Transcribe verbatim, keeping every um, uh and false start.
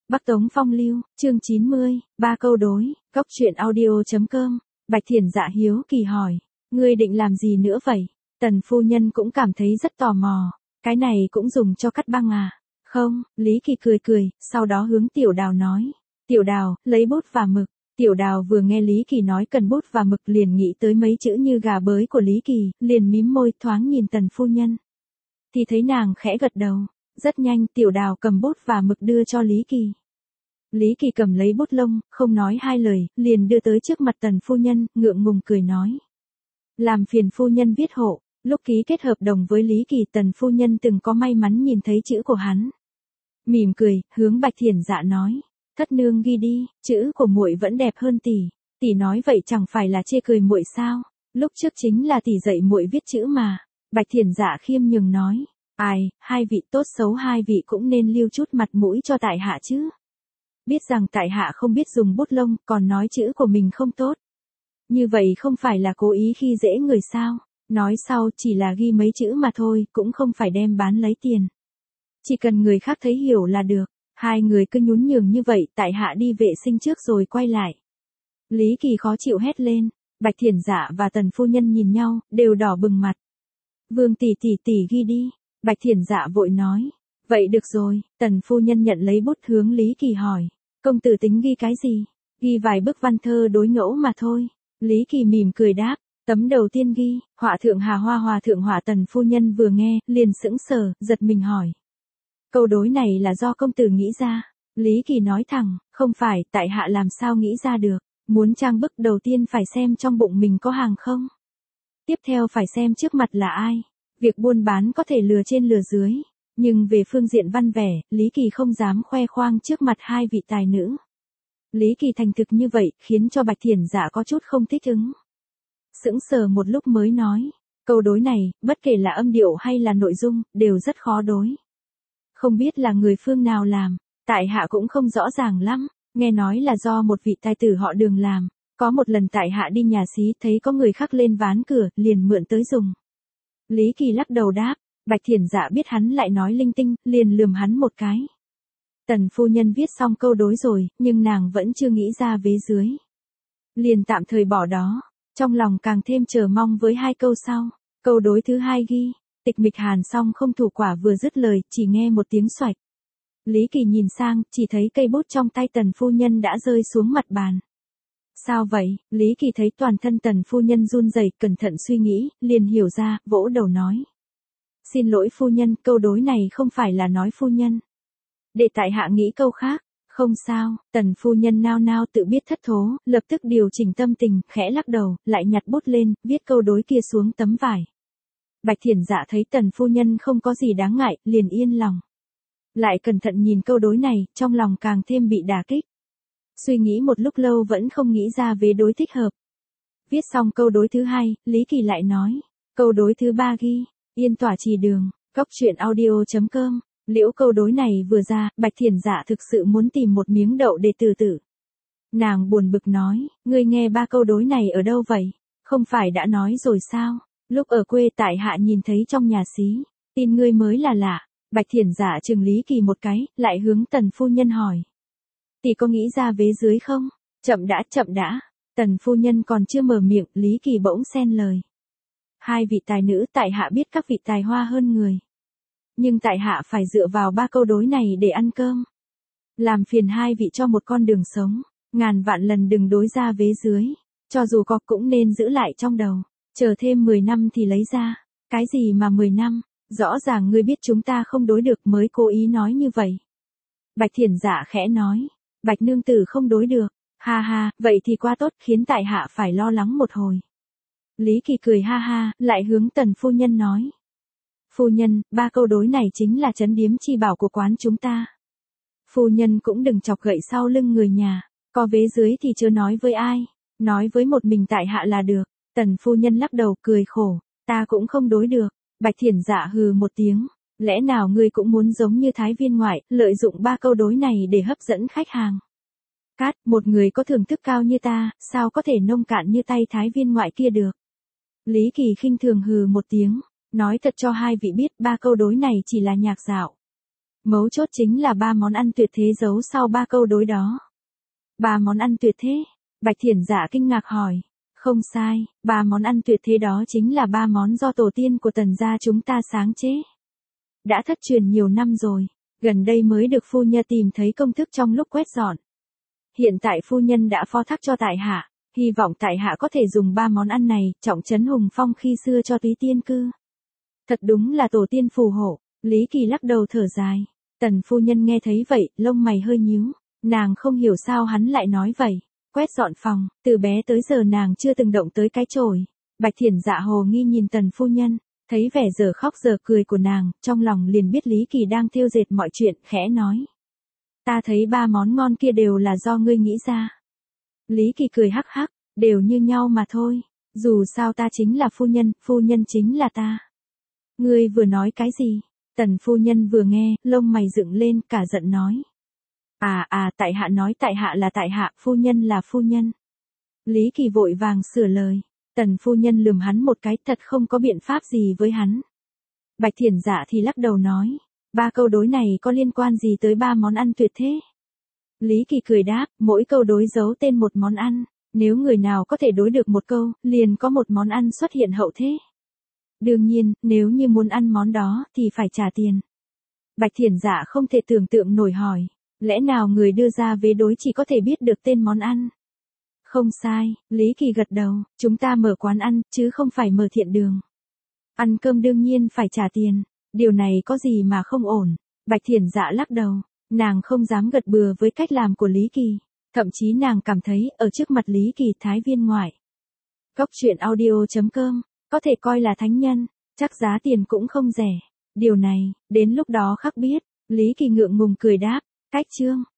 Bắc Tống Phong Lưu, chương chín mươi, ba câu đối, góc truyện audio.com, Bạch Thiển Dạ hiếu kỳ hỏi, ngươi định làm gì nữa vậy? Tần phu nhân cũng cảm thấy rất tò mò, cái này cũng dùng cho cắt băng à? Không, Lý Kỳ cười cười, sau đó hướng Tiểu Đào nói, Tiểu Đào, lấy bút và mực. Tiểu Đào vừa nghe Lý Kỳ nói cần bút và mực liền nghĩ tới mấy chữ như gà bới của Lý Kỳ, liền mím môi thoáng nhìn Tần phu nhân. Thì thấy nàng khẽ gật đầu, rất nhanh Tiểu Đào cầm bút và mực đưa cho Lý Kỳ. Lý Kỳ cầm lấy bút lông, không nói hai lời, liền đưa tới trước mặt Tần phu nhân, ngượng ngùng cười nói. Làm phiền phu nhân viết hộ, lúc ký kết hợp đồng với Lý Kỳ Tần phu nhân từng có may mắn nhìn thấy chữ của hắn. Mỉm cười, hướng Bạch Thiển Dạ nói. Thất nương ghi đi, chữ của muội vẫn đẹp hơn tỷ. Tỷ nói vậy chẳng phải là chê cười muội sao? Lúc trước chính là tỷ dạy muội viết chữ mà. Bạch Thiển Dạ khiêm nhường nói. Ai, hai vị tốt xấu hai vị cũng nên lưu chút mặt mũi cho tại hạ chứ. Biết rằng tại hạ không biết dùng bút lông, còn nói chữ của mình không tốt. Như vậy không phải là cố ý khi dễ người sao? Nói sau chỉ là ghi mấy chữ mà thôi, cũng không phải đem bán lấy tiền. Chỉ cần người khác thấy hiểu là được. Hai người cứ nhún nhường như vậy, tại hạ đi vệ sinh trước rồi quay lại. Lý Kỳ khó chịu hét lên, Bạch Thiển Dạ và Tần phu nhân nhìn nhau, đều đỏ bừng mặt. Vương tỷ tỷ tỷ ghi đi, Bạch Thiển Dạ vội nói. Vậy được rồi, Tần phu nhân nhận lấy bút hướng Lý Kỳ hỏi. Công tử tính ghi cái gì? Ghi vài bức văn thơ đối ngẫu mà thôi. Lý Kỳ mỉm cười đáp, tấm đầu tiên ghi, họa thượng Hà Hoa Hòa thượng họa. Tần phu nhân vừa nghe, liền sững sờ, giật mình hỏi. Câu đối này là do công tử nghĩ ra. Lý Kỳ nói thẳng, không phải, tại hạ làm sao nghĩ ra được. Muốn trang bức đầu tiên phải xem trong bụng mình có hàng không. Tiếp theo phải xem trước mặt là ai. Việc buôn bán có thể lừa trên lừa dưới. Nhưng về phương diện văn vẻ, Lý Kỳ không dám khoe khoang trước mặt hai vị tài nữ. Lý Kỳ thành thực như vậy, khiến cho Bạch Thiển Dạ có chút không thích ứng. Sững sờ một lúc mới nói, câu đối này, bất kể là âm điệu hay là nội dung, đều rất khó đối. Không biết là người phương nào làm, tại hạ cũng không rõ ràng lắm, nghe nói là do một vị tài tử họ Đường làm. Có một lần tại hạ đi nhà xí thấy có người khác lên ván cửa, liền mượn tới dùng. Lý Kỳ lắc đầu đáp, Bạch Thiển Dạ biết hắn lại nói linh tinh, liền lườm hắn một cái. Tần phu nhân viết xong câu đối rồi, nhưng nàng vẫn chưa nghĩ ra vế dưới. Liền tạm thời bỏ đó, trong lòng càng thêm chờ mong với hai câu sau. Câu đối thứ hai ghi, tịch mịch hàn xong không thủ quả vừa dứt lời, chỉ nghe một tiếng xoạch. Lý Kỳ nhìn sang, chỉ thấy cây bút trong tay Tần phu nhân đã rơi xuống mặt bàn. Sao vậy? Lý Kỳ thấy toàn thân Tần phu nhân run rẩy, cẩn thận suy nghĩ, liền hiểu ra, vỗ đầu nói. Xin lỗi phu nhân, câu đối này không phải là nói phu nhân. Để tại hạ nghĩ câu khác. Không sao, Tần phu nhân nao nao tự biết thất thố, lập tức điều chỉnh tâm tình, khẽ lắc đầu, lại nhặt bút lên, viết câu đối kia xuống tấm vải. Bạch Thiển Dạ thấy Tần phu nhân không có gì đáng ngại, liền yên lòng. Lại cẩn thận nhìn câu đối này, trong lòng càng thêm bị đả kích. Suy nghĩ một lúc lâu vẫn không nghĩ ra vế đối thích hợp. Viết xong câu đối thứ hai, Lý Kỳ lại nói. Câu đối thứ ba ghi, yên tỏa trì đường, góc truyện audio.com. Liễu câu đối này vừa ra, Bạch Thiển Dạ thực sự muốn tìm một miếng đậu để tự tử. Nàng buồn bực nói, ngươi nghe ba câu đối này ở đâu vậy? Không phải đã nói rồi sao? Lúc ở quê tại hạ nhìn thấy trong nhà xí, tin ngươi mới là lạ. Bạch Thiển Dạ trừng Lý Kỳ một cái, lại hướng Tần phu nhân hỏi. Tỷ có nghĩ ra vế dưới không? Chậm đã, chậm đã. Tần phu nhân còn chưa mở miệng, Lý Kỳ bỗng xen lời. Hai vị tài nữ tại hạ biết các vị tài hoa hơn người. Nhưng tại hạ phải dựa vào ba câu đối này để ăn cơm. Làm phiền hai vị cho một con đường sống, ngàn vạn lần đừng đối ra vế dưới. Cho dù có cũng nên giữ lại trong đầu. Chờ thêm mười năm thì lấy ra. Cái gì mà mười năm? Rõ ràng ngươi biết chúng ta không đối được mới cố ý nói như vậy. Bạch Thiển Dạ khẽ nói. Bạch nương tử không đối được. Ha ha, vậy thì quá tốt, khiến tại hạ phải lo lắng một hồi. Lý Kỳ cười ha ha, lại hướng Tần phu nhân nói. Phu nhân, ba câu đối này chính là trấn điếm chi bảo của quán chúng ta. Phu nhân cũng đừng chọc gậy sau lưng người nhà. Có vế dưới thì chưa nói với ai. Nói với một mình tại hạ là được. Tần phu nhân lắc đầu cười khổ. Ta cũng không đối được. Bạch Thiển Dạ hừ một tiếng. Lẽ nào ngươi cũng muốn giống như thái viên ngoại, lợi dụng ba câu đối này để hấp dẫn khách hàng. Cát, một người có thưởng thức cao như ta, sao có thể nông cạn như tay thái viên ngoại kia được. Lý Kỳ khinh thường hừ một tiếng. Nói thật cho hai vị biết, ba câu đối này chỉ là nhạc dạo. Mấu chốt chính là ba món ăn tuyệt thế giấu sau ba câu đối đó. Ba món ăn tuyệt thế? Bạch Thiển Dạ kinh ngạc hỏi. Không sai, ba món ăn tuyệt thế đó chính là ba món do tổ tiên của Tần gia chúng ta sáng chế. Đã thất truyền nhiều năm rồi, gần đây mới được phu nhân tìm thấy công thức trong lúc quét dọn. Hiện tại phu nhân đã phó thác cho tại hạ, hy vọng tại hạ có thể dùng ba món ăn này trọng trấn hùng phong khi xưa cho túy tiên cư. Thật đúng là tổ tiên phù hộ. Lý Kỳ lắc đầu thở dài. Tần phu nhân nghe thấy vậy, lông mày hơi nhíu, nàng không hiểu sao hắn lại nói vậy. Quét dọn phòng, từ bé tới giờ nàng chưa từng động tới cái chổi. Bạch Thiển Dạ hồ nghi nhìn Tần phu nhân, thấy vẻ giờ khóc giờ cười của nàng, trong lòng liền biết Lý Kỳ đang thêu dệt mọi chuyện, khẽ nói. Ta thấy ba món ngon kia đều là do ngươi nghĩ ra. Lý Kỳ cười hắc hắc, đều như nhau mà thôi, dù sao ta chính là phu nhân, phu nhân chính là ta. Ngươi vừa nói cái gì? Tần phu nhân vừa nghe, lông mày dựng lên, cả giận nói. À à, tại hạ nói tại hạ là tại hạ, phu nhân là phu nhân. Lý Kỳ vội vàng sửa lời. Tần phu nhân lườm hắn một cái, thật không có biện pháp gì với hắn. Bạch Thiển Dạ thì lắc đầu nói. Ba câu đối này có liên quan gì tới ba món ăn tuyệt thế? Lý Kỳ cười đáp, mỗi câu đối giấu tên một món ăn. Nếu người nào có thể đối được một câu, liền có một món ăn xuất hiện hậu thế. Đương nhiên, nếu như muốn ăn món đó, thì phải trả tiền. Bạch Thiển Dạ không thể tưởng tượng nổi hỏi. Lẽ nào người đưa ra vế đối chỉ có thể biết được tên món ăn? Không sai, Lý Kỳ gật đầu, chúng ta mở quán ăn, chứ không phải mở thiện đường. Ăn cơm đương nhiên phải trả tiền, điều này có gì mà không ổn. Bạch Thiển Dạ lắc đầu, nàng không dám gật bừa với cách làm của Lý Kỳ. Thậm chí nàng cảm thấy, ở trước mặt Lý Kỳ thái viên ngoại. Cốc truyện audio chấm com, có thể coi là thánh nhân, chắc giá tiền cũng không rẻ. Điều này, đến lúc đó khắc biết. Lý Kỳ ngượng ngùng cười đáp, cách chương.